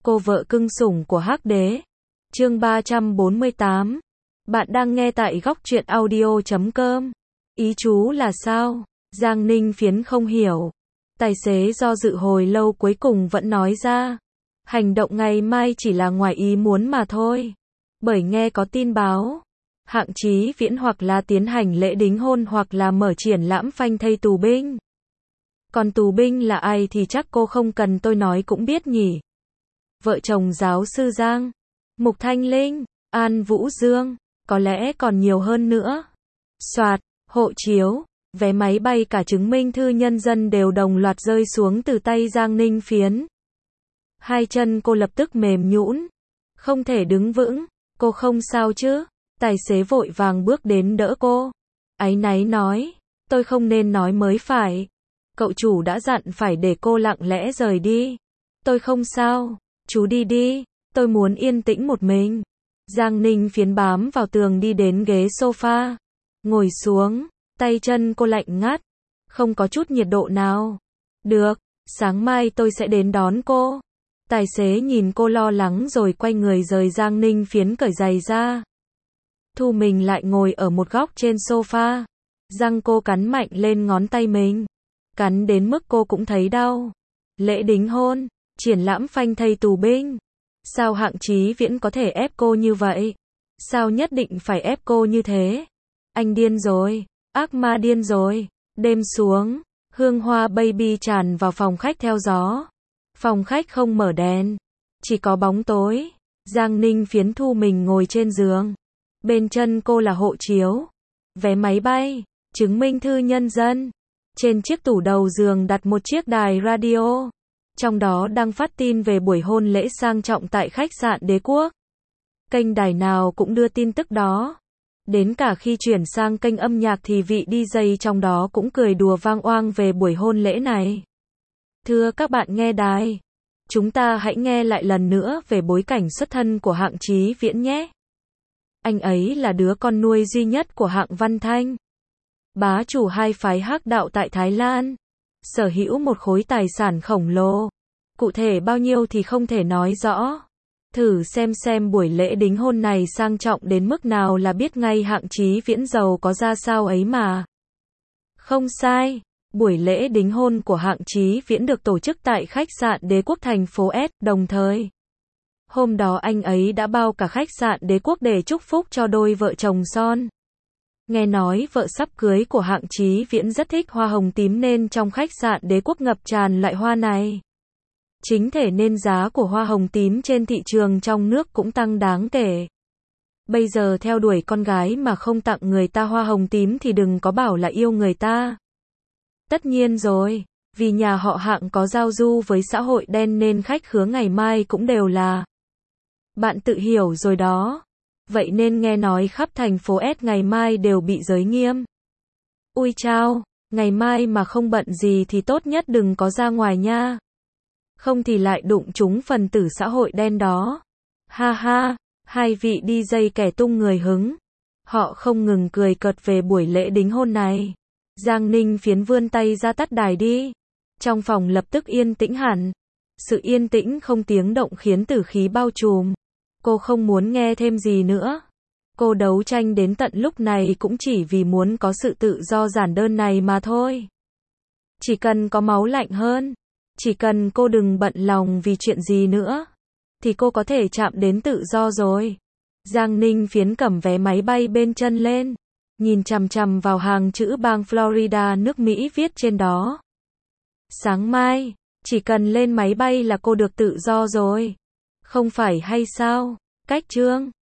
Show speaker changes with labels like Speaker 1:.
Speaker 1: Cô vợ cưng sủng của Hắc Đế. Chương 348. Bạn đang nghe tại góc truyện audio.com. Ý chú là sao? Giang Ninh Phiến không hiểu. Tài xế do dự hồi lâu cuối cùng vẫn nói ra. Hành động ngày mai chỉ là ngoài ý muốn mà thôi. Bởi nghe có tin báo, Hạng Chí Viễn hoặc là tiến hành lễ đính hôn hoặc là mở triển lãm phanh thây tù binh. Còn tù binh là ai thì chắc cô không cần tôi nói cũng biết nhỉ. Vợ chồng giáo sư Giang, Mục Thanh Linh, An Vũ Dương, có lẽ còn nhiều hơn nữa. Soạt, hộ chiếu, vé máy bay cả chứng minh thư nhân dân đều đồng loạt rơi xuống từ tay Giang Ninh Phiến. Hai chân cô lập tức mềm nhũn, không thể đứng vững. Cô không sao chứ? Tài xế vội vàng bước đến đỡ cô. Áy náy nói, tôi không nên nói mới phải. Cậu chủ đã dặn phải để cô lặng lẽ rời đi. Tôi không sao, chú đi đi, tôi muốn yên tĩnh một mình. Giang Ninh Phiến bám vào tường đi đến ghế sofa, ngồi xuống, tay chân cô lạnh ngắt, không có chút nhiệt độ nào. Được, sáng mai tôi sẽ đến đón cô. Tài xế nhìn cô lo lắng rồi quay người rời. Giang Ninh Phiến cởi giày ra, thu mình lại ngồi ở một góc trên sofa. Răng cô cắn mạnh lên ngón tay mình, cắn đến mức cô cũng thấy đau. Lễ đính hôn, triển lãm phanh thây tù binh. Sao Hạng Chí Viễn có thể ép cô như vậy? Sao nhất định phải ép cô như thế? Anh điên rồi, ác ma điên rồi. Đêm xuống, hương hoa baby tràn vào phòng khách theo gió. Phòng khách không mở đèn, chỉ có bóng tối. Giang Ninh Phiến thu mình ngồi trên giường. Bên chân cô là hộ chiếu, vé máy bay, chứng minh thư nhân dân. Trên chiếc tủ đầu giường đặt một chiếc đài radio, trong đó đang phát tin về buổi hôn lễ sang trọng tại khách sạn Đế Quốc. Kênh đài nào cũng đưa tin tức đó. Đến cả khi chuyển sang kênh âm nhạc thì vị DJ trong đó cũng cười đùa vang oang về buổi hôn lễ này. Thưa các bạn nghe đài, chúng ta hãy nghe lại lần nữa về bối cảnh xuất thân của Hạng Chí Viễn nhé. Anh ấy là đứa con nuôi duy nhất của Hạng Văn Thanh, bá chủ hai phái Hắc đạo tại Thái Lan, sở hữu một khối tài sản khổng lồ. Cụ thể bao nhiêu thì không thể nói rõ. Thử xem buổi lễ đính hôn này sang trọng đến mức nào là biết ngay Hạng Chí Viễn giàu có ra sao ấy mà. Không sai, buổi lễ đính hôn của Hạng Chí Viễn được tổ chức tại khách sạn Đế Quốc thành phố S, đồng thời hôm đó anh ấy đã bao cả khách sạn Đế Quốc để chúc phúc cho đôi vợ chồng son. Nghe nói vợ sắp cưới của Hạng Chí Viễn rất thích hoa hồng tím nên trong khách sạn Đế Quốc ngập tràn loại hoa này. Chính thể nên giá của hoa hồng tím trên thị trường trong nước cũng tăng đáng kể. Bây giờ theo đuổi con gái mà không tặng người ta hoa hồng tím thì đừng có bảo là yêu người ta. Tất nhiên rồi, vì nhà họ Hạng có giao du với xã hội đen nên khách khứa ngày mai cũng đều là. Bạn tự hiểu rồi đó. Vậy nên nghe nói khắp thành phố S ngày mai đều bị giới nghiêm. Ui chao, ngày mai mà không bận gì thì tốt nhất đừng có ra ngoài nha. Không thì lại đụng trúng phần tử xã hội đen đó. Ha ha, hai vị DJ kẻ tung người hứng. Họ không ngừng cười cợt về buổi lễ đính hôn này. Giang Ninh Phiến vươn tay ra tắt đài đi. Trong phòng lập tức yên tĩnh hẳn. Sự yên tĩnh không tiếng động khiến tử khí bao trùm. Cô không muốn nghe thêm gì nữa. Cô đấu tranh đến tận lúc này cũng chỉ vì muốn có sự tự do giản đơn này mà thôi. Chỉ cần có máu lạnh hơn, chỉ cần cô đừng bận lòng vì chuyện gì nữa, thì cô có thể chạm đến tự do rồi. Giang Ninh Phiến cầm vé máy bay bên chân lên, nhìn chằm chằm vào hàng chữ bang Florida nước Mỹ viết trên đó. Sáng mai, chỉ cần lên máy bay là cô được tự do rồi. Không phải hay sao? Cách chương